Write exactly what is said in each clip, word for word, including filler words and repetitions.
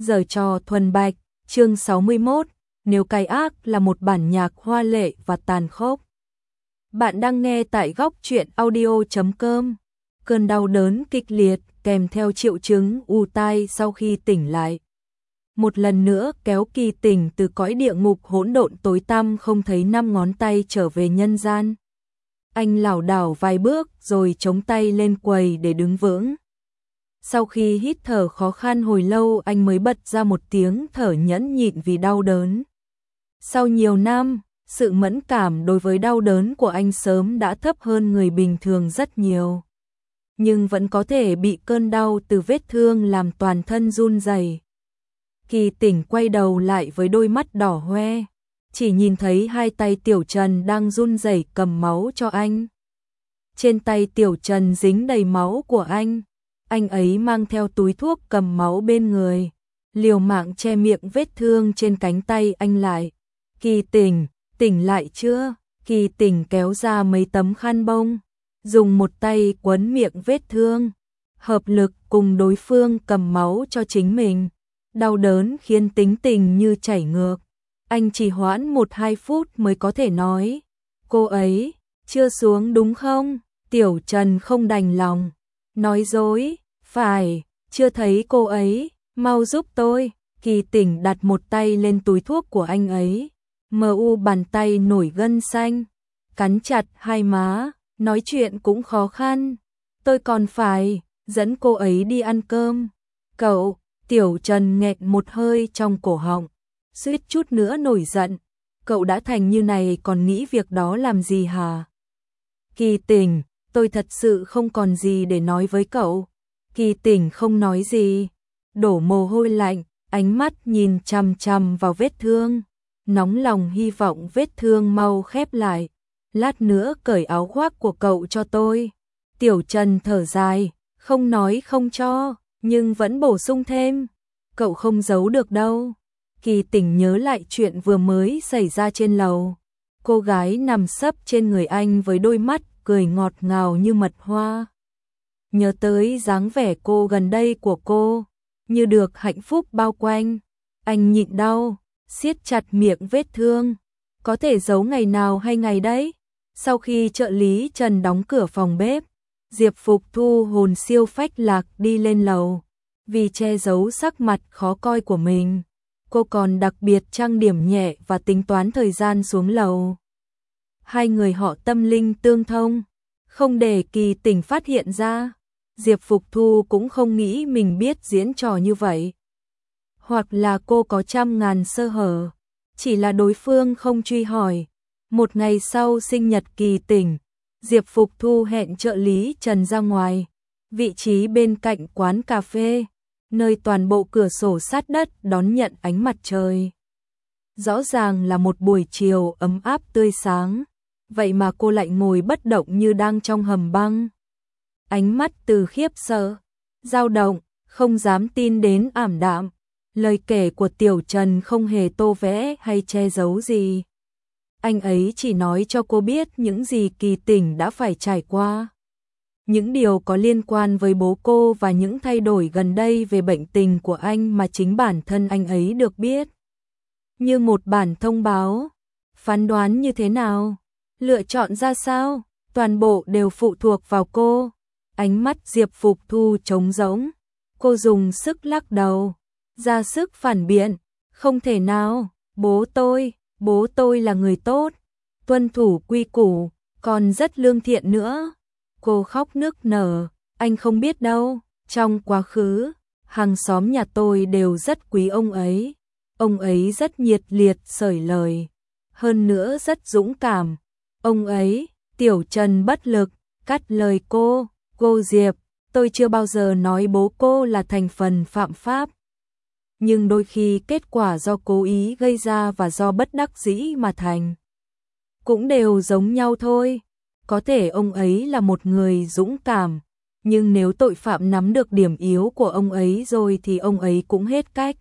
Giở trò thuần bạch, chương sáu mươi mốt, nếu cái ác là một bản nhạc hoa lệ và tàn khốc. Bạn đang nghe tại góc truyện audio chấm com. Cơn đau đớn kịch liệt kèm theo triệu chứng ù tai sau khi tỉnh lại. Một lần nữa kéo Kỳ Tỉnh từ cõi địa ngục hỗn độn tối tăm không thấy năm ngón tay trở về nhân gian. Anh lảo đảo vài bước rồi chống tay lên quầy để đứng vững. Sau khi hít thở khó khăn hồi lâu anh mới bật ra một tiếng thở nhẫn nhịn vì đau đớn. Sau nhiều năm, sự mẫn cảm đối với đau đớn của anh sớm đã thấp hơn người bình thường rất nhiều. Nhưng vẫn có thể bị cơn đau từ vết thương làm toàn thân run rẩy. Kỳ Tỉnh quay đầu lại với đôi mắt đỏ hoe, chỉ nhìn thấy hai tay Tiểu Trần đang run rẩy cầm máu cho anh. Trên tay Tiểu Trần dính đầy máu của anh. Anh ấy mang theo túi thuốc cầm máu bên người, liều mạng che miệng vết thương trên cánh tay anh lại. Kỳ Tỉnh, tỉnh lại chưa? Kỳ Tỉnh kéo ra mấy tấm khăn bông, dùng một tay quấn miệng vết thương, hợp lực cùng đối phương cầm máu cho chính mình. Đau đớn khiến tính tình như chảy ngược. Anh chỉ hoãn một hai phút mới có thể nói, cô ấy chưa xuống đúng không? Tiểu Trần không đành lòng, nói dối, phải, chưa thấy cô ấy, mau giúp tôi. Kỳ Tỉnh đặt một tay lên túi thuốc của anh ấy, mờ u bàn tay nổi gân xanh, cắn chặt hai má, nói chuyện cũng khó khăn. Tôi còn phải dẫn cô ấy đi ăn cơm. Cậu, Tiểu Trần nghẹn một hơi trong cổ họng, suýt chút nữa nổi giận. Cậu đã thành như này còn nghĩ việc đó làm gì hả? Kỳ Tỉnh, tôi thật sự không còn gì để nói với cậu. Kỳ Tỉnh không nói gì, đổ mồ hôi lạnh, ánh mắt nhìn chằm chằm vào vết thương, nóng lòng hy vọng vết thương mau khép lại. Lát nữa cởi áo khoác của cậu cho tôi. Tiểu Trần thở dài, không nói không cho, nhưng vẫn bổ sung thêm, cậu không giấu được đâu. Kỳ Tỉnh nhớ lại chuyện vừa mới xảy ra trên lầu. Cô gái nằm sấp trên người anh với đôi mắt cười ngọt ngào như mật hoa. Nhớ tới dáng vẻ cô gần đây của cô, như được hạnh phúc bao quanh. Anh nhịn đau, siết chặt miệng vết thương. Có thể giấu ngày nào hay ngày đấy. Sau khi trợ lý Trần đóng cửa phòng bếp, Diệp Phục Thu hồn siêu phách lạc đi lên lầu. Vì che giấu sắc mặt khó coi của mình, cô còn đặc biệt trang điểm nhẹ và tính toán thời gian xuống lầu. Hai người họ tâm linh tương thông, không để Kỳ Tỉnh phát hiện ra. Diệp Phục Thu cũng không nghĩ mình biết diễn trò như vậy. Hoặc là cô có trăm ngàn sơ hở, chỉ là đối phương không truy hỏi. Một ngày sau sinh nhật Kỳ Tỉnh, Diệp Phục Thu hẹn trợ lý Trần ra ngoài, vị trí bên cạnh quán cà phê, nơi toàn bộ cửa sổ sát đất đón nhận ánh mặt trời. Rõ ràng là một buổi chiều ấm áp tươi sáng, vậy mà cô lại ngồi bất động như đang trong hầm băng. Ánh mắt từ khiếp sợ, dao động, không dám tin đến ảm đạm. Lời kể của Tiểu Trần không hề tô vẽ hay che giấu gì. Anh ấy chỉ nói cho cô biết những gì Kỳ Tỉnh đã phải trải qua. Những điều có liên quan với bố cô và những thay đổi gần đây về bệnh tình của anh mà chính bản thân anh ấy được biết. Như một bản thông báo, phán đoán như thế nào, lựa chọn ra sao, toàn bộ đều phụ thuộc vào cô. Ánh mắt Diệp Phục Thu trống rỗng, cô dùng sức lắc đầu, ra sức phản biện, không thể nào, bố tôi, bố tôi là người tốt, tuân thủ quy củ, còn rất lương thiện nữa. Cô khóc nức nở, anh không biết đâu, trong quá khứ, hàng xóm nhà tôi đều rất quý ông ấy. Ông ấy rất nhiệt liệt sởi lời, hơn nữa rất dũng cảm. Ông ấy, Tiểu Trần bất lực, cắt lời cô, cô Diệp, tôi chưa bao giờ nói bố cô là thành phần phạm pháp. Nhưng đôi khi kết quả do cố ý gây ra và do bất đắc dĩ mà thành, cũng đều giống nhau thôi. Có thể ông ấy là một người dũng cảm, nhưng nếu tội phạm nắm được điểm yếu của ông ấy rồi thì ông ấy cũng hết cách.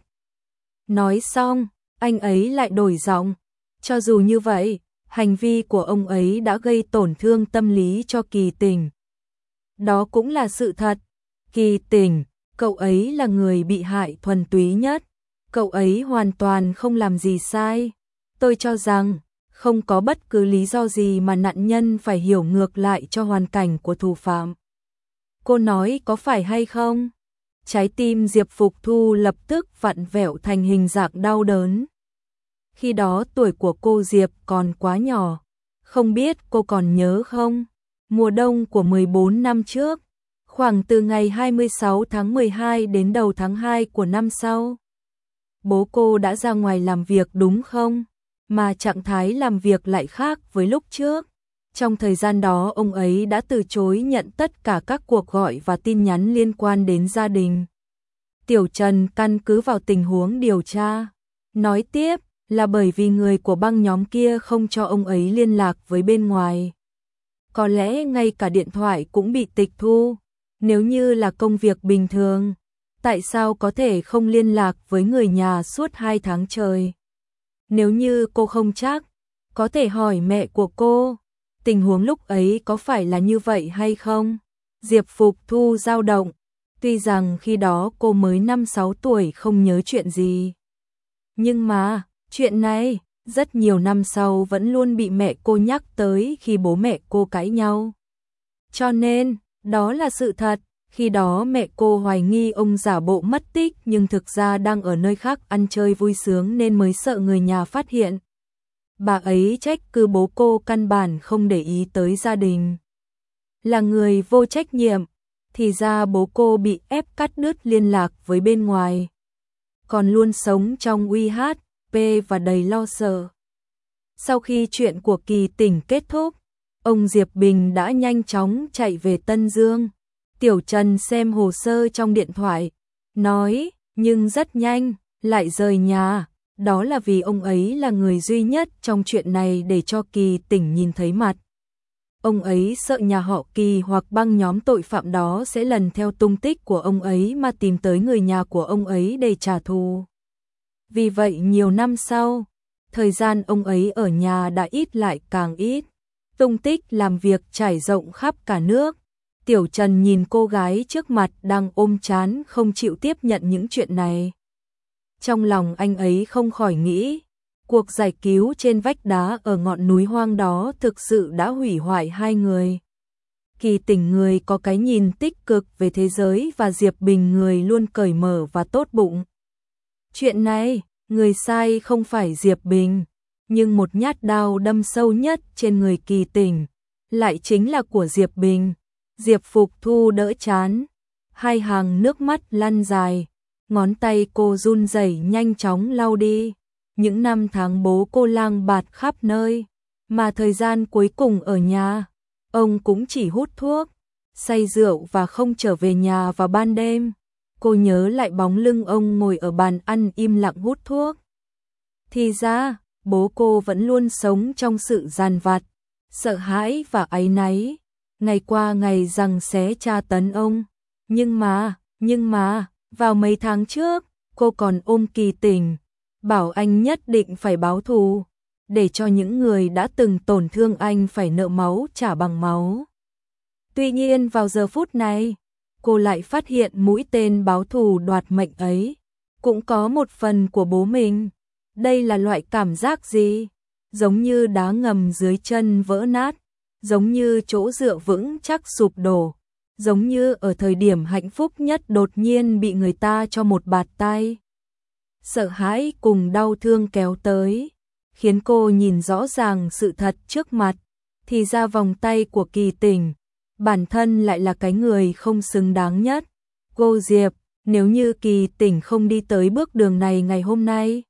Nói xong, anh ấy lại đổi giọng. Cho dù như vậy, hành vi của ông ấy đã gây tổn thương tâm lý cho Kỳ Tỉnh. Đó cũng là sự thật. Kỳ Tỉnh, cậu ấy là người bị hại thuần túy nhất. cậu ấy hoàn toàn không làm gì sai. Tôi cho rằng, không có bất cứ lý do gì mà nạn nhân phải hiểu ngược lại cho hoàn cảnh của thủ phạm. Cô nói có phải hay không? Trái tim Diệp Phục Thu lập tức vặn vẹo thành hình dạng đau đớn. Khi đó tuổi của cô Diệp còn quá nhỏ. Không biết cô còn nhớ không? Mùa đông của mười bốn năm trước, khoảng từ ngày hai mươi sáu tháng mười hai đến đầu tháng hai của năm sau. Bố cô đã ra ngoài làm việc đúng không? Mà trạng thái làm việc lại khác với lúc trước. Trong thời gian đó ông ấy đã từ chối nhận tất cả các cuộc gọi và tin nhắn liên quan đến gia đình. Tiểu Trần căn cứ vào tình huống điều tra, nói tiếp là bởi vì người của băng nhóm kia không cho ông ấy liên lạc với bên ngoài. Có lẽ ngay cả điện thoại cũng bị tịch thu. Nếu như là công việc bình thường, tại sao có thể không liên lạc với người nhà suốt hai tháng trời? Nếu như cô không chắc, có thể hỏi mẹ của cô, tình huống lúc ấy có phải là như vậy hay không? Diệp Phục Thu dao động, tuy rằng khi đó cô mới năm sáu tuổi không nhớ chuyện gì. Nhưng mà, chuyện này, rất nhiều năm sau vẫn luôn bị mẹ cô nhắc tới khi bố mẹ cô cãi nhau. Cho nên, đó là sự thật, khi đó mẹ cô hoài nghi ông giả bộ mất tích nhưng thực ra đang ở nơi khác ăn chơi vui sướng nên mới sợ người nhà phát hiện. Bà ấy trách cứ bố cô căn bản không để ý tới gia đình. Là người vô trách nhiệm, thì ra bố cô bị ép cắt đứt liên lạc với bên ngoài. Còn luôn sống trong uy hát, pê và đầy lo sợ. Sau khi chuyện của Kỳ Tỉnh kết thúc, ông Diệp Bình đã nhanh chóng chạy về Tân Dương. Tiểu Trần xem hồ sơ trong điện thoại, nói, nhưng rất nhanh, lại rời nhà. Đó là vì ông ấy là người duy nhất trong chuyện này để cho Kỳ Tỉnh nhìn thấy mặt. Ông ấy sợ nhà họ Kỳ hoặc băng nhóm tội phạm đó sẽ lần theo tung tích của ông ấy mà tìm tới người nhà của ông ấy để trả thù. Vì vậy nhiều năm sau, thời gian ông ấy ở nhà đã ít lại càng ít. Tung tích làm việc trải rộng khắp cả nước. Tiểu Trần nhìn cô gái trước mặt đang ôm chán không chịu tiếp nhận những chuyện này. Trong lòng anh ấy không khỏi nghĩ, cuộc giải cứu trên vách đá ở ngọn núi hoang đó thực sự đã hủy hoại hai người. Kỳ Tỉnh người có cái nhìn tích cực về thế giới và Diệp Bình người luôn cởi mở và tốt bụng. Chuyện này, người sai không phải Diệp Bình, nhưng một nhát đao đâm sâu nhất trên người Kỳ Tỉnh, lại chính là của Diệp Bình. Diệp Phục Thu đỡ chán, hai hàng nước mắt lăn dài, ngón tay cô run rẩy nhanh chóng lau đi. Những năm tháng bố cô lang bạt khắp nơi, mà thời gian cuối cùng ở nhà, ông cũng chỉ hút thuốc, say rượu và không trở về nhà vào ban đêm. Cô nhớ lại bóng lưng ông ngồi ở bàn ăn im lặng hút thuốc. Thì ra, bố cô vẫn luôn sống trong sự giàn vặt, sợ hãi và áy náy, ngày qua ngày giằng xé tra tấn ông. Nhưng mà, nhưng mà, vào mấy tháng trước, cô còn ôm Kỳ Tỉnh, bảo anh nhất định phải báo thù, để cho những người đã từng tổn thương anh phải nợ máu trả bằng máu. Tuy nhiên vào giờ phút này, cô lại phát hiện mũi tên báo thù đoạt mệnh ấy cũng có một phần của bố mình. Đây là loại cảm giác gì? Giống như đá ngầm dưới chân vỡ nát, giống như chỗ dựa vững chắc sụp đổ, giống như ở thời điểm hạnh phúc nhất đột nhiên bị người ta cho một bạt tay. Sợ hãi cùng đau thương kéo tới, khiến cô nhìn rõ ràng sự thật trước mặt, thì ra vòng tay của Kỳ Tỉnh, bản thân lại là cái người không xứng đáng nhất. Cô Diệp, nếu như Kỳ Tỉnh không đi tới bước đường này ngày hôm nay,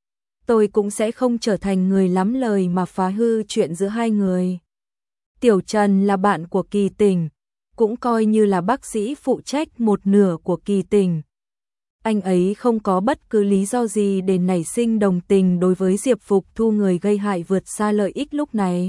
tôi cũng sẽ không trở thành người lắm lời mà phá hư chuyện giữa hai người. Tiểu Trần là bạn của Kỳ Tỉnh, cũng coi như là bác sĩ phụ trách một nửa của Kỳ Tỉnh. Anh ấy không có bất cứ lý do gì để nảy sinh đồng tình đối với Diệp Phục Thu người gây hại vượt xa lợi ích lúc này.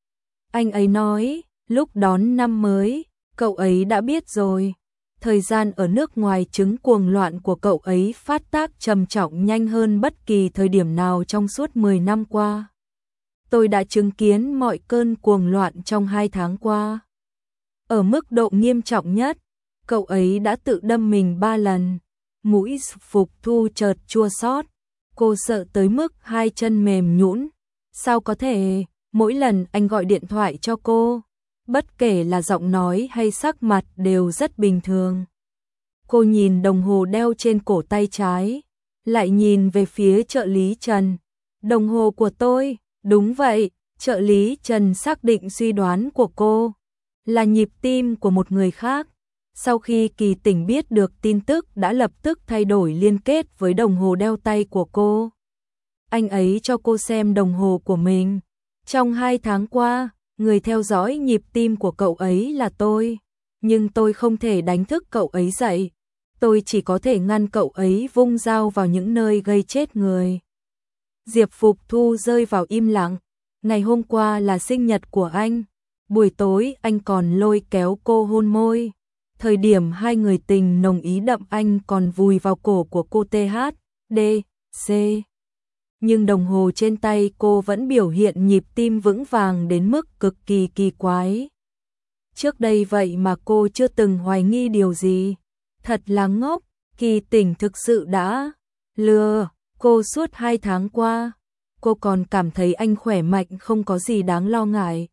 Anh ấy nói, lúc đón năm mới, cậu ấy đã biết rồi. Thời gian ở nước ngoài chứng cuồng loạn của cậu ấy phát tác trầm trọng nhanh hơn bất kỳ thời điểm nào trong suốt mười năm qua. Tôi đã chứng kiến mọi cơn cuồng loạn trong hai tháng qua. Ở mức độ nghiêm trọng nhất, cậu ấy đã tự đâm mình ba lần. Mũi Phục Thu chợt chua xót, cô sợ tới mức hai chân mềm nhũn. Sao có thể, mỗi lần anh gọi điện thoại cho cô, bất kể là giọng nói hay sắc mặt đều rất bình thường. Cô nhìn đồng hồ đeo trên cổ tay trái, lại nhìn về phía trợ lý Trần. Đồng hồ của tôi, đúng vậy, trợ lý Trần xác định suy đoán của cô, là nhịp tim của một người khác. Sau khi Kỳ Tỉnh biết được tin tức đã lập tức thay đổi liên kết với đồng hồ đeo tay của cô. Anh ấy cho cô xem đồng hồ của mình. Trong hai tháng qua, người theo dõi nhịp tim của cậu ấy là tôi, nhưng tôi không thể đánh thức cậu ấy dậy. Tôi chỉ có thể ngăn cậu ấy vung dao vào những nơi gây chết người. Diệp Phục Thu rơi vào im lặng. Ngày hôm qua là sinh nhật của anh. Buổi tối anh còn lôi kéo cô hôn môi. Thời điểm hai người tình nồng ý đậm anh còn vùi vào cổ của cô tê hát đê xê. Nhưng đồng hồ trên tay cô vẫn biểu hiện nhịp tim vững vàng đến mức cực kỳ kỳ quái. Trước đây vậy mà cô chưa từng hoài nghi điều gì. Thật là ngốc, Kỳ Tỉnh thực sự đã lừa cô suốt hai tháng qua. Cô còn cảm thấy anh khỏe mạnh không có gì đáng lo ngại.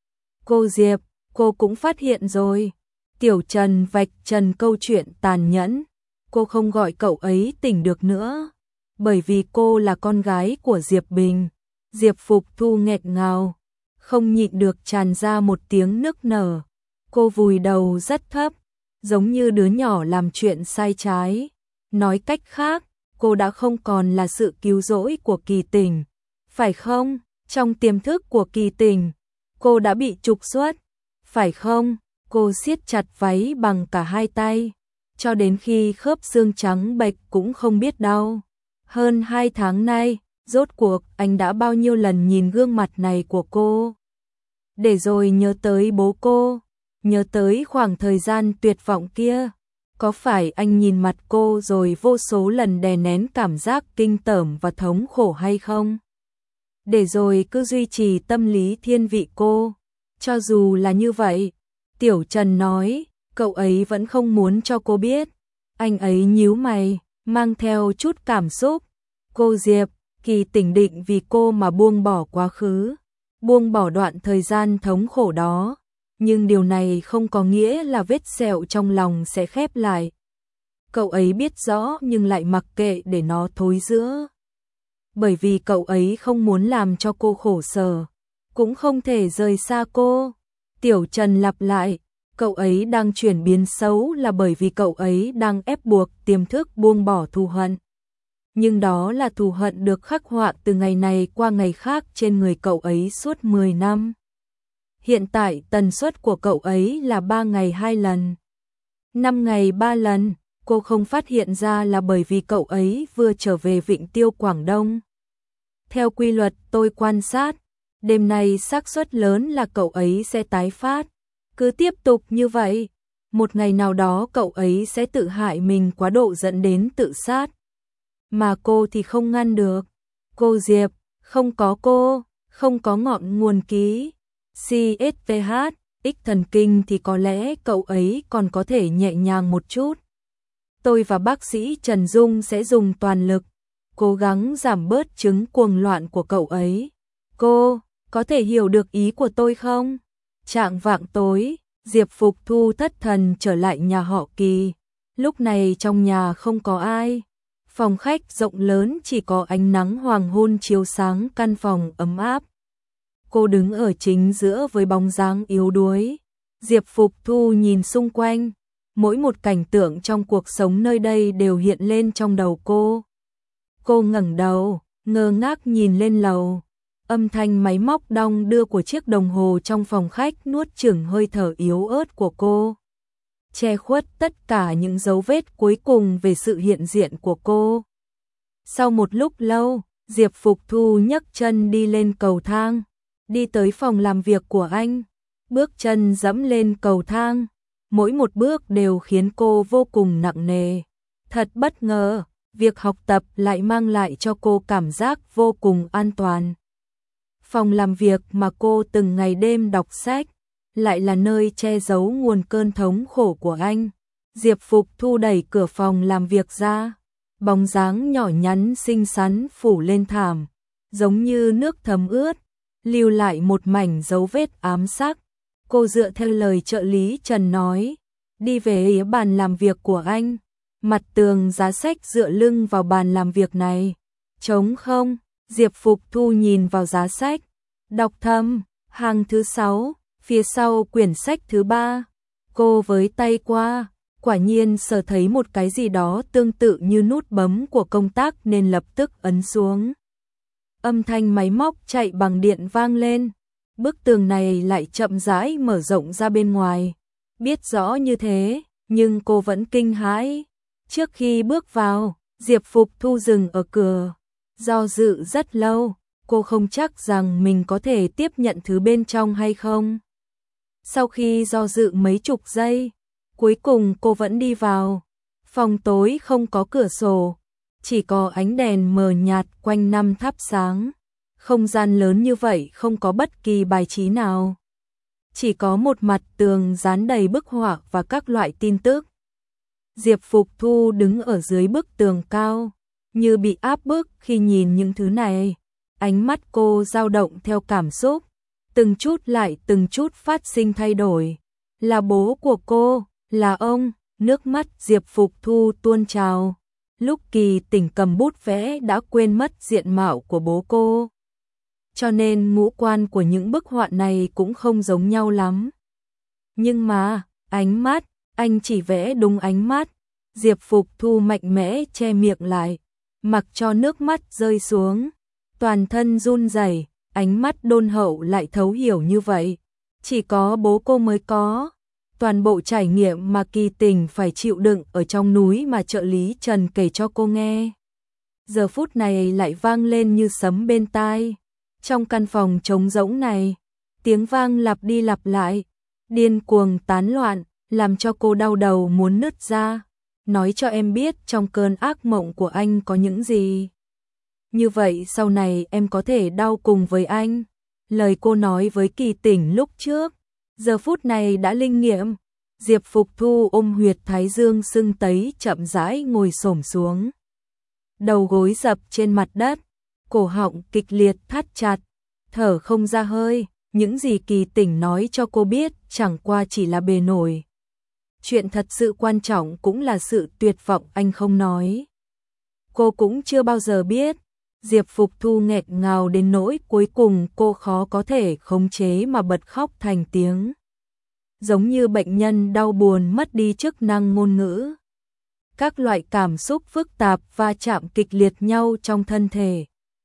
Cô Diệp, cô cũng phát hiện rồi. Tiểu Trần vạch trần câu chuyện tàn nhẫn. Cô không gọi cậu ấy tỉnh được nữa, bởi vì cô là con gái của Diệp Bình. Diệp Phục Thu nghẹn ngào, không nhịn được tràn ra một tiếng nức nở. Cô vùi đầu rất thấp, giống như đứa nhỏ làm chuyện sai trái. Nói cách khác, cô đã không còn là sự cứu rỗi của Kỳ Tỉnh, phải không? Trong tiềm thức của Kỳ Tỉnh, cô đã bị trục xuất, phải không? Cô siết chặt váy bằng cả hai tay, cho đến khi khớp xương trắng bệch cũng không biết đau. Hơn hai tháng nay, rốt cuộc anh đã bao nhiêu lần nhìn gương mặt này của cô, để rồi nhớ tới bố cô, nhớ tới khoảng thời gian tuyệt vọng kia. Có phải anh nhìn mặt cô rồi vô số lần đè nén cảm giác kinh tởm và thống khổ hay không? Để rồi cứ duy trì tâm lý thiên vị cô. Cho dù là như vậy, Tiểu Trần nói, cậu ấy vẫn không muốn cho cô biết. Anh ấy nhíu mày, mang theo chút cảm xúc. Cô Diệp, Kỳ Tỉnh định vì cô mà buông bỏ quá khứ, buông bỏ đoạn thời gian thống khổ đó. Nhưng điều này không có nghĩa là vết sẹo trong lòng sẽ khép lại. Cậu ấy biết rõ nhưng lại mặc kệ để nó thối rữa. Bởi vì cậu ấy không muốn làm cho cô khổ sở, cũng không thể rời xa cô. Tiểu Trần lặp lại, cậu ấy đang chuyển biến xấu là bởi vì cậu ấy đang ép buộc tiềm thức buông bỏ thù hận. Nhưng đó là thù hận được khắc họa từ ngày này qua ngày khác trên người cậu ấy suốt mười năm. Hiện tại tần suất của cậu ấy là ba ngày hai lần, năm ngày ba lần. Cô không phát hiện ra là bởi vì cậu ấy vừa trở về Vịnh Tiêu Quảng Đông. Theo quy luật tôi quan sát, đêm nay xác suất lớn là cậu ấy sẽ tái phát. Cứ tiếp tục như vậy, một ngày nào đó cậu ấy sẽ tự hại mình quá độ dẫn đến tự sát. Mà cô thì không ngăn được. Cô Diệp, không có cô, không có ngọn nguồn ký xê ét vê hát, X thần kinh thì có lẽ cậu ấy còn có thể nhẹ nhàng một chút. Tôi và bác sĩ Trần Dung sẽ dùng toàn lực, cố gắng giảm bớt chứng cuồng loạn của cậu ấy. Cô, có thể hiểu được ý của tôi không? Chạng vạng tối, Diệp Phục Thu thất thần trở lại nhà họ Kỳ. Lúc này trong nhà không có ai. Phòng khách rộng lớn chỉ có ánh nắng hoàng hôn chiếu sáng căn phòng ấm áp. Cô đứng ở chính giữa với bóng dáng yếu đuối. Diệp Phục Thu nhìn xung quanh. Mỗi một cảnh tượng trong cuộc sống nơi đây đều hiện lên trong đầu cô. Cô ngẩng đầu, ngơ ngác nhìn lên lầu. Âm thanh máy móc đong đưa của chiếc đồng hồ trong phòng khách nuốt chửng hơi thở yếu ớt của cô, che khuất tất cả những dấu vết cuối cùng về sự hiện diện của cô. Sau một lúc lâu, Diệp Phục Thu nhấc chân đi lên cầu thang, đi tới phòng làm việc của anh. Bước chân dẫm lên cầu thang, mỗi một bước đều khiến cô vô cùng nặng nề. Thật bất ngờ, việc học tập lại mang lại cho cô cảm giác vô cùng an toàn. Phòng làm việc mà cô từng ngày đêm đọc sách, lại là nơi che giấu nguồn cơn thống khổ của anh. Diệp Phục Thu đẩy cửa phòng làm việc ra, bóng dáng nhỏ nhắn xinh xắn phủ lên thảm, giống như nước thấm ướt, lưu lại một mảnh dấu vết ám sắc. Cô dựa theo lời trợ lý Trần nói, đi về bàn làm việc của anh. Mặt tường giá sách dựa lưng vào bàn làm việc này. Trống không? Diệp Phục Thu nhìn vào giá sách. Đọc thầm, hàng thứ sáu, phía sau quyển sách thứ ba. Cô với tay qua, quả nhiên sờ thấy một cái gì đó tương tự như nút bấm của công tác nên lập tức ấn xuống. Âm thanh máy móc chạy bằng điện vang lên. Bức tường này lại chậm rãi mở rộng ra bên ngoài. Biết rõ như thế, nhưng cô vẫn kinh hãi. Trước khi bước vào, Diệp Phục Thu dừng ở cửa, do dự rất lâu, cô không chắc rằng mình có thể tiếp nhận thứ bên trong hay không. Sau khi do dự mấy chục giây, cuối cùng cô vẫn đi vào. Phòng tối không có cửa sổ, chỉ có ánh đèn mờ nhạt quanh năm thắp sáng. Không gian lớn như vậy không có bất kỳ bài trí nào. Chỉ có một mặt tường dán đầy bức họa và các loại tin tức. Diệp Phục Thu đứng ở dưới bức tường cao, như bị áp bức khi nhìn những thứ này. Ánh mắt cô dao động theo cảm xúc, từng chút lại từng chút phát sinh thay đổi. Là bố của cô, là ông, nước mắt Diệp Phục Thu tuôn trào. Lúc Kỳ Tỉnh cầm bút vẽ đã quên mất diện mạo của bố cô. Cho nên ngũ quan của những bức họa này cũng không giống nhau lắm. Nhưng mà, ánh mắt, anh chỉ vẽ đúng ánh mắt. Diệp Phục Thu mạnh mẽ che miệng lại, mặc cho nước mắt rơi xuống. Toàn thân run rẩy, ánh mắt đôn hậu lại thấu hiểu như vậy. Chỉ có bố cô mới có. Toàn bộ trải nghiệm mà Kỳ Tình phải chịu đựng ở trong núi mà trợ lý Trần kể cho cô nghe. Giờ phút này lại vang lên như sấm bên tai. Trong căn phòng trống rỗng này, tiếng vang lặp đi lặp lại, điên cuồng tán loạn, làm cho cô đau đầu muốn nứt ra. Nói cho em biết trong cơn ác mộng của anh có những gì. Như vậy sau này em có thể đau cùng với anh. Lời cô nói với Kỳ Tỉnh lúc trước, giờ phút này đã linh nghiệm. Diệp Phục Thu ôm huyệt thái dương sưng tấy chậm rãi ngồi xổm xuống. Đầu gối dập trên mặt đất, cổ họng kịch liệt thắt chặt, thở không ra hơi. Những gì Kỳ Tỉnh nói cho cô biết chẳng qua chỉ là bề nổi. Chuyện thật sự quan trọng cũng là sự tuyệt vọng anh không nói. Cô cũng chưa bao giờ biết. Diệp Phục Thu nghẹt ngào đến nỗi cuối cùng cô khó có thể khống chế mà bật khóc thành tiếng. Giống như bệnh nhân đau buồn mất đi chức năng ngôn ngữ. Các loại cảm xúc phức tạp va chạm kịch liệt nhau trong thân thể.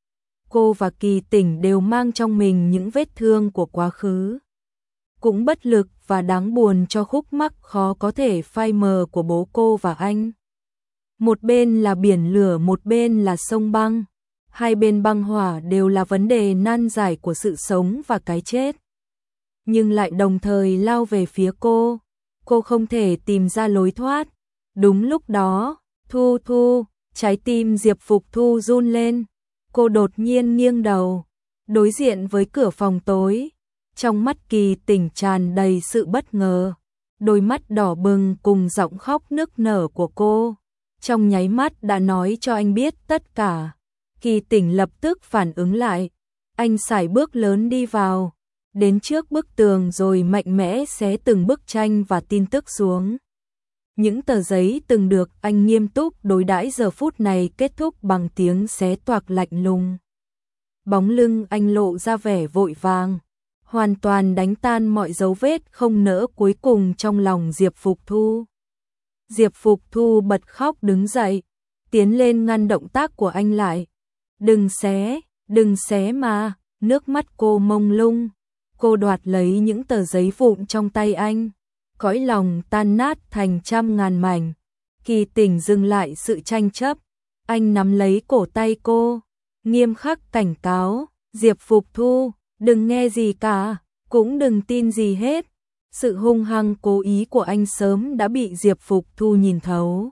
Cô và Kỳ Tỉnh đều mang trong mình những vết thương của quá khứ. Cũng bất lực và đáng buồn cho khúc mắc khó có thể phai mờ của bố cô và anh. Một bên là biển lửa, một bên là sông băng. Hai bên băng hỏa đều là vấn đề nan giải của sự sống và cái chết. Nhưng lại đồng thời lao về phía cô. Cô không thể tìm ra lối thoát. Đúng lúc đó, Thu Thu, trái tim Diệp Phục Thu run lên. Cô đột nhiên nghiêng đầu, đối diện với cửa phòng tối. Trong mắt Kỳ Tỉnh tràn đầy sự bất ngờ. Đôi mắt đỏ bừng cùng giọng khóc nức nở của cô. Trong nháy mắt đã nói cho anh biết tất cả. Kỳ Tỉnh lập tức phản ứng lại. Anh sải bước lớn đi vào, đến trước bức tường rồi mạnh mẽ xé từng bức tranh và tin tức xuống. Những tờ giấy từng được anh nghiêm túc đối đãi giờ phút này kết thúc bằng tiếng xé toạc lạnh lùng. Bóng lưng anh lộ ra vẻ vội vàng, hoàn toàn đánh tan mọi dấu vết không nỡ cuối cùng trong lòng Diệp Phục Thu. Diệp Phục Thu bật khóc đứng dậy, tiến lên ngăn động tác của anh lại. Đừng xé, đừng xé mà, nước mắt cô mông lung. Cô đoạt lấy những tờ giấy vụn trong tay anh, cõi lòng tan nát thành trăm ngàn mảnh. Kỳ Tỉnh dừng lại sự tranh chấp, anh nắm lấy cổ tay cô, nghiêm khắc cảnh cáo, Diệp Phục Thu, đừng nghe gì cả, cũng đừng tin gì hết. Sự hung hăng cố ý của anh sớm đã bị Diệp Phục Thu nhìn thấu.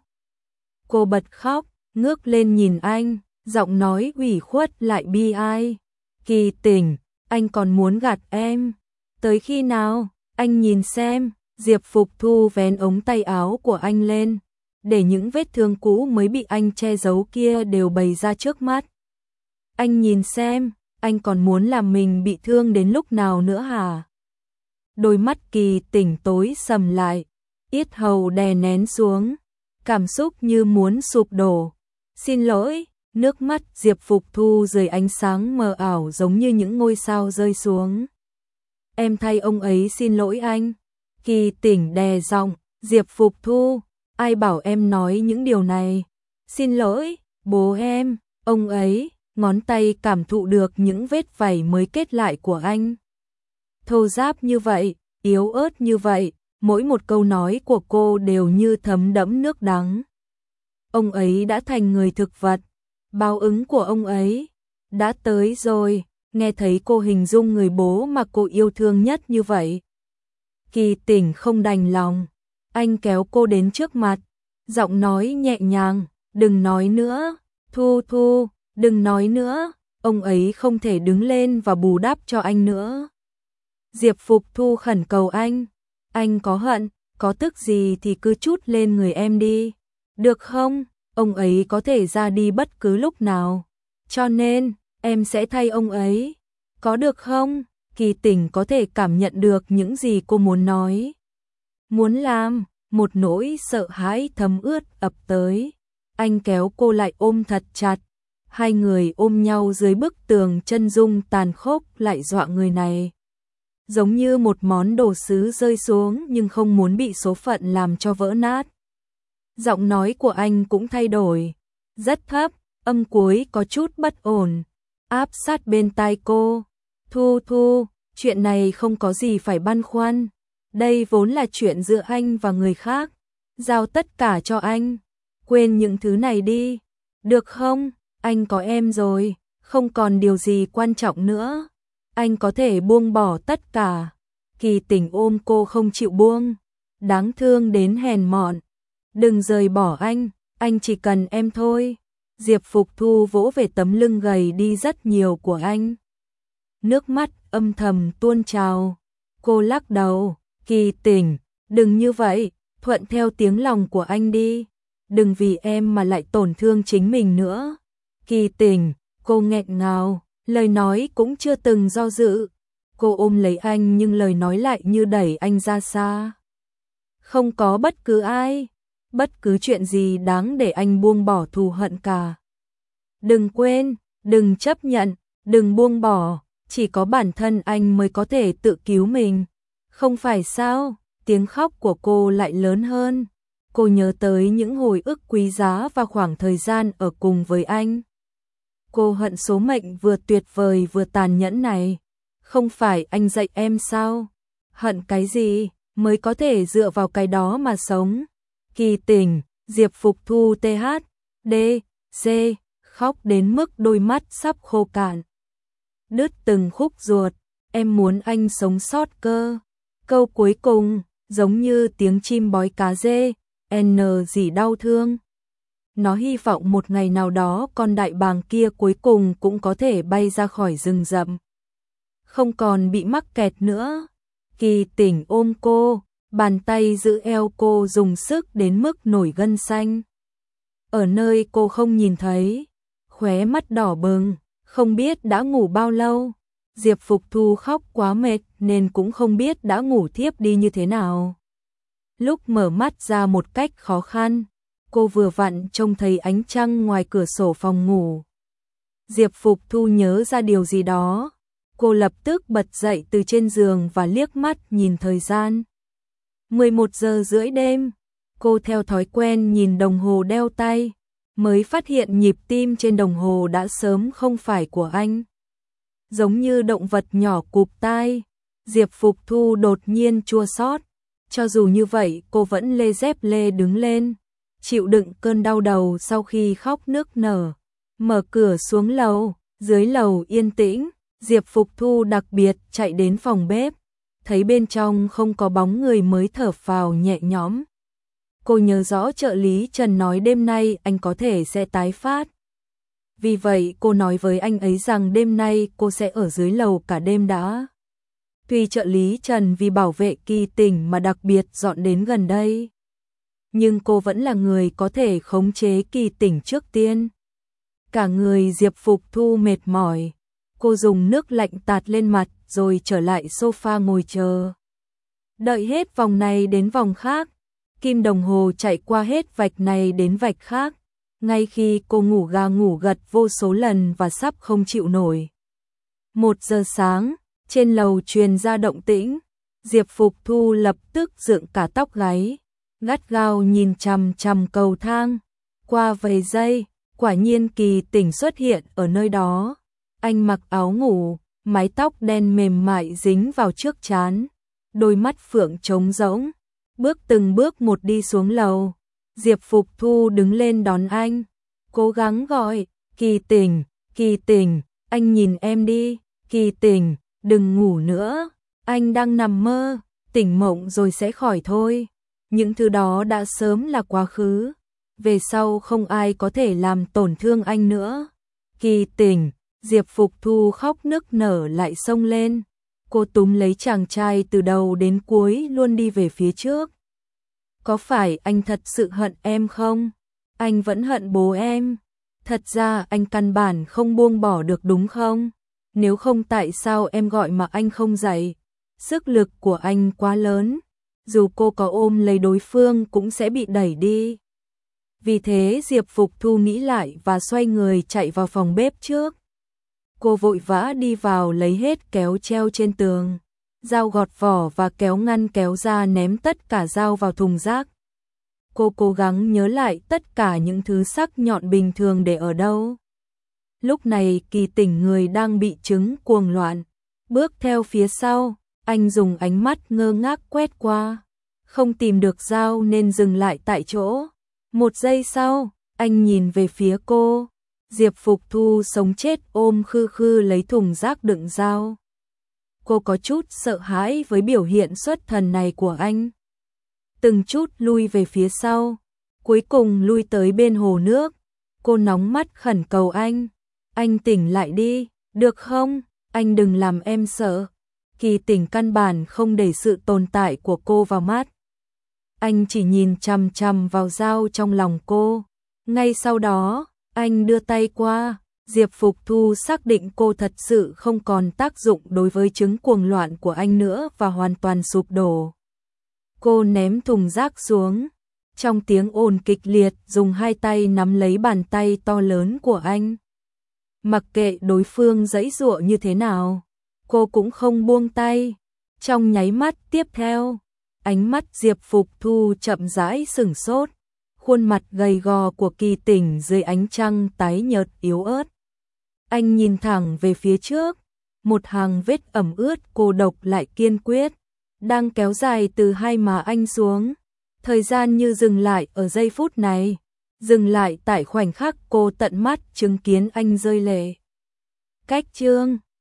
Cô bật khóc, ngước lên nhìn anh, giọng nói ủy khuất lại bi ai. Kỳ Tỉnh, anh còn muốn gạt em, tới khi nào, anh nhìn xem, Diệp Phục Thu vén ống tay áo của anh lên, để những vết thương cũ mới bị anh che giấu kia đều bày ra trước mắt. Anh nhìn xem, anh còn muốn làm mình bị thương đến lúc nào nữa hả? Đôi mắt Kỳ Tỉnh tối sầm lại, yết hầu đè nén xuống, cảm xúc như muốn sụp đổ. Xin lỗi, nước mắt Diệp Phục Thu dưới ánh sáng mờ ảo giống như những ngôi sao rơi xuống. Em thay ông ấy xin lỗi anh. Kỳ Tỉnh đè giọng, Diệp Phục Thu, ai bảo em nói những điều này? Xin lỗi, bố em, ông ấy, ngón tay cảm thụ được những vết vảy mới kết lại của anh. Thô ráp như vậy, yếu ớt như vậy, mỗi một câu nói của cô đều như thấm đẫm nước đắng. Ông ấy đã thành người thực vật, báo ứng của ông ấy đã tới rồi. Nghe thấy cô hình dung người bố mà cô yêu thương nhất như vậy, Kỳ Tỉnh không đành lòng, anh kéo cô đến trước mặt, giọng nói nhẹ nhàng, đừng nói nữa, Thu Thu, đừng nói nữa, ông ấy không thể đứng lên và bù đắp cho anh nữa. Diệp Phục Thu khẩn cầu anh, anh có hận, có tức gì thì cứ trút lên người em đi, được không? Ông ấy có thể ra đi bất cứ lúc nào, cho nên em sẽ thay ông ấy, có được không? Kỳ Tỉnh có thể cảm nhận được những gì cô muốn nói, muốn làm, một nỗi sợ hãi thấm ướt ập tới. Anh kéo cô lại ôm thật chặt, hai người ôm nhau dưới bức tường chân dung tàn khốc lại dọa người này. Giống như một món đồ sứ rơi xuống nhưng không muốn bị số phận làm cho vỡ nát. Giọng nói của anh cũng thay đổi, rất thấp, âm cuối có chút bất ổn, áp sát bên tai cô. Thu Thu, chuyện này không có gì phải băn khoăn, đây vốn là chuyện giữa anh và người khác, giao tất cả cho anh, quên những thứ này đi, được không? Anh có em rồi, không còn điều gì quan trọng nữa, anh có thể buông bỏ tất cả. Kỳ Tỉnh ôm cô không chịu buông, đáng thương đến hèn mọn. Đừng rời bỏ anh, anh chỉ cần em thôi. Diệp Phục Thu vỗ về tấm lưng gầy đi rất nhiều của anh. Nước mắt âm thầm tuôn trào. Cô lắc đầu, Kỳ Tỉnh, đừng như vậy, thuận theo tiếng lòng của anh đi. Đừng vì em mà lại tổn thương chính mình nữa. Kỳ Tỉnh, cô nghẹn ngào, lời nói cũng chưa từng do dự. Cô ôm lấy anh nhưng lời nói lại như đẩy anh ra xa. Không có bất cứ ai, bất cứ chuyện gì đáng để anh buông bỏ thù hận cả. Đừng quên, đừng chấp nhận, đừng buông bỏ, chỉ có bản thân anh mới có thể tự cứu mình. Không phải sao? Tiếng khóc của cô lại lớn hơn. Cô nhớ tới những hồi ức quý giá và khoảng thời gian ở cùng với anh. Cô hận số mệnh vừa tuyệt vời vừa tàn nhẫn này. Không phải anh dạy em sao? Hận cái gì mới có thể dựa vào cái đó mà sống? Kỳ Tỉnh, Diệp Phục Thu T H D C khóc đến mức đôi mắt sắp khô cạn. Đứt từng khúc ruột, em muốn anh sống sót cơ. Câu cuối cùng, giống như tiếng chim bói cá dê, n gì đau thương. Nó hy vọng một ngày nào đó con đại bàng kia cuối cùng cũng có thể bay ra khỏi rừng rậm. Không còn bị mắc kẹt nữa. Kỳ Tỉnh ôm cô, bàn tay giữ eo cô dùng sức đến mức nổi gân xanh. Ở nơi cô không nhìn thấy, khóe mắt đỏ bừng, không biết đã ngủ bao lâu. Diệp Phục Thu khóc quá mệt nên cũng không biết đã ngủ thiếp đi như thế nào. Lúc mở mắt ra một cách khó khăn, cô vừa vặn trông thấy ánh trăng ngoài cửa sổ phòng ngủ. Diệp Phục Thu nhớ ra điều gì đó. Cô lập tức bật dậy từ trên giường và liếc mắt nhìn thời gian. mười một giờ rưỡi đêm, cô theo thói quen nhìn đồng hồ đeo tay, mới phát hiện nhịp tim trên đồng hồ đã sớm không phải của anh. Giống như động vật nhỏ cụp tai, Diệp Phục Thu đột nhiên chua xót. Cho dù như vậy cô vẫn lê dép lê đứng lên, chịu đựng cơn đau đầu sau khi khóc nức nở. Mở cửa xuống lầu, dưới lầu yên tĩnh, Diệp Phục Thu đặc biệt chạy đến phòng bếp, thấy bên trong không có bóng người mới thở phào nhẹ nhõm. Cô nhớ rõ trợ lý Trần nói đêm nay anh có thể sẽ tái phát. Vì vậy cô nói với anh ấy rằng đêm nay cô sẽ ở dưới lầu cả đêm đã. Tuy trợ lý Trần vì bảo vệ Kỳ Tình mà đặc biệt dọn đến gần đây, nhưng cô vẫn là người có thể khống chế Kỳ Tình trước tiên. Cả người Diệp Phục Thu mệt mỏi, cô dùng nước lạnh tạt lên mặt rồi trở lại sofa ngồi chờ. Đợi hết vòng này đến vòng khác, kim đồng hồ chạy qua hết vạch này đến vạch khác, ngay khi cô ngủ gà ngủ gật vô số lần và sắp không chịu nổi. Một giờ sáng, trên lầu truyền ra động tĩnh, Diệp Phục Thu lập tức dựng cả tóc gáy, gắt gao nhìn chằm chằm cầu thang. Qua vài giây, quả nhiên Kỳ Tình xuất hiện ở nơi đó. Anh mặc áo ngủ, mái tóc đen mềm mại dính vào trước trán, đôi mắt phượng trống rỗng, bước từng bước một đi xuống lầu. Diệp Phục Thu đứng lên đón anh, cố gắng gọi, Kỳ Tình, Kỳ Tình, anh nhìn em đi, Kỳ Tình, đừng ngủ nữa, anh đang nằm mơ, tỉnh mộng rồi sẽ khỏi thôi. Những thứ đó đã sớm là quá khứ, về sau không ai có thể làm tổn thương anh nữa. Kỳ Tình, Diệp Phục Thu khóc nức nở lại xông lên. Cô túm lấy chàng trai từ đầu đến cuối luôn đi về phía trước. Có phải anh thật sự hận em không? Anh vẫn hận bố em. Thật ra anh căn bản không buông bỏ được đúng không? Nếu không tại sao em gọi mà anh không dậy? Sức lực của anh quá lớn, dù cô có ôm lấy đối phương cũng sẽ bị đẩy đi. Vì thế Diệp Phục Thu nghĩ lại và xoay người chạy vào phòng bếp trước. Cô vội vã đi vào lấy hết kéo treo trên tường, dao gọt vỏ và kéo ngăn kéo ra ném tất cả dao vào thùng rác. Cô cố gắng nhớ lại tất cả những thứ sắc nhọn bình thường để ở đâu. Lúc này Kỳ Tình người đang bị chứng cuồng loạn, bước theo phía sau, anh dùng ánh mắt ngơ ngác quét qua, không tìm được dao nên dừng lại tại chỗ. Một giây sau, anh nhìn về phía cô. Diệp Phục Thu sống chết ôm khư khư lấy thùng rác đựng dao. Cô có chút sợ hãi với biểu hiện xuất thần này của anh. Từng chút lui về phía sau, cuối cùng lui tới bên hồ nước. Cô nóng mắt khẩn cầu anh, anh tỉnh lại đi, được không? Anh đừng làm em sợ. Kỳ Tình căn bản không để sự tồn tại của cô vào mắt. Anh chỉ nhìn chằm chằm vào dao trong lòng cô. Ngay sau đó, anh đưa tay qua. Diệp Phục Thu xác định cô thật sự không còn tác dụng đối với chứng cuồng loạn của anh nữa và hoàn toàn sụp đổ. Cô ném thùng rác xuống, trong tiếng ồn kịch liệt dùng hai tay nắm lấy bàn tay to lớn của anh. Mặc kệ đối phương giãy giụa như thế nào, cô cũng không buông tay. Trong nháy mắt tiếp theo, ánh mắt Diệp Phục Thu chậm rãi sửng sốt, khuôn mặt gầy gò của Kỳ Tình dưới ánh trăng tái nhợt yếu ớt. Anh nhìn thẳng về phía trước, một hàng vết ẩm ướt cô độc lại kiên quyết, đang kéo dài từ hai má anh xuống. Thời gian như dừng lại ở giây phút này, dừng lại tại khoảnh khắc cô tận mắt chứng kiến anh rơi lệ. Cách chương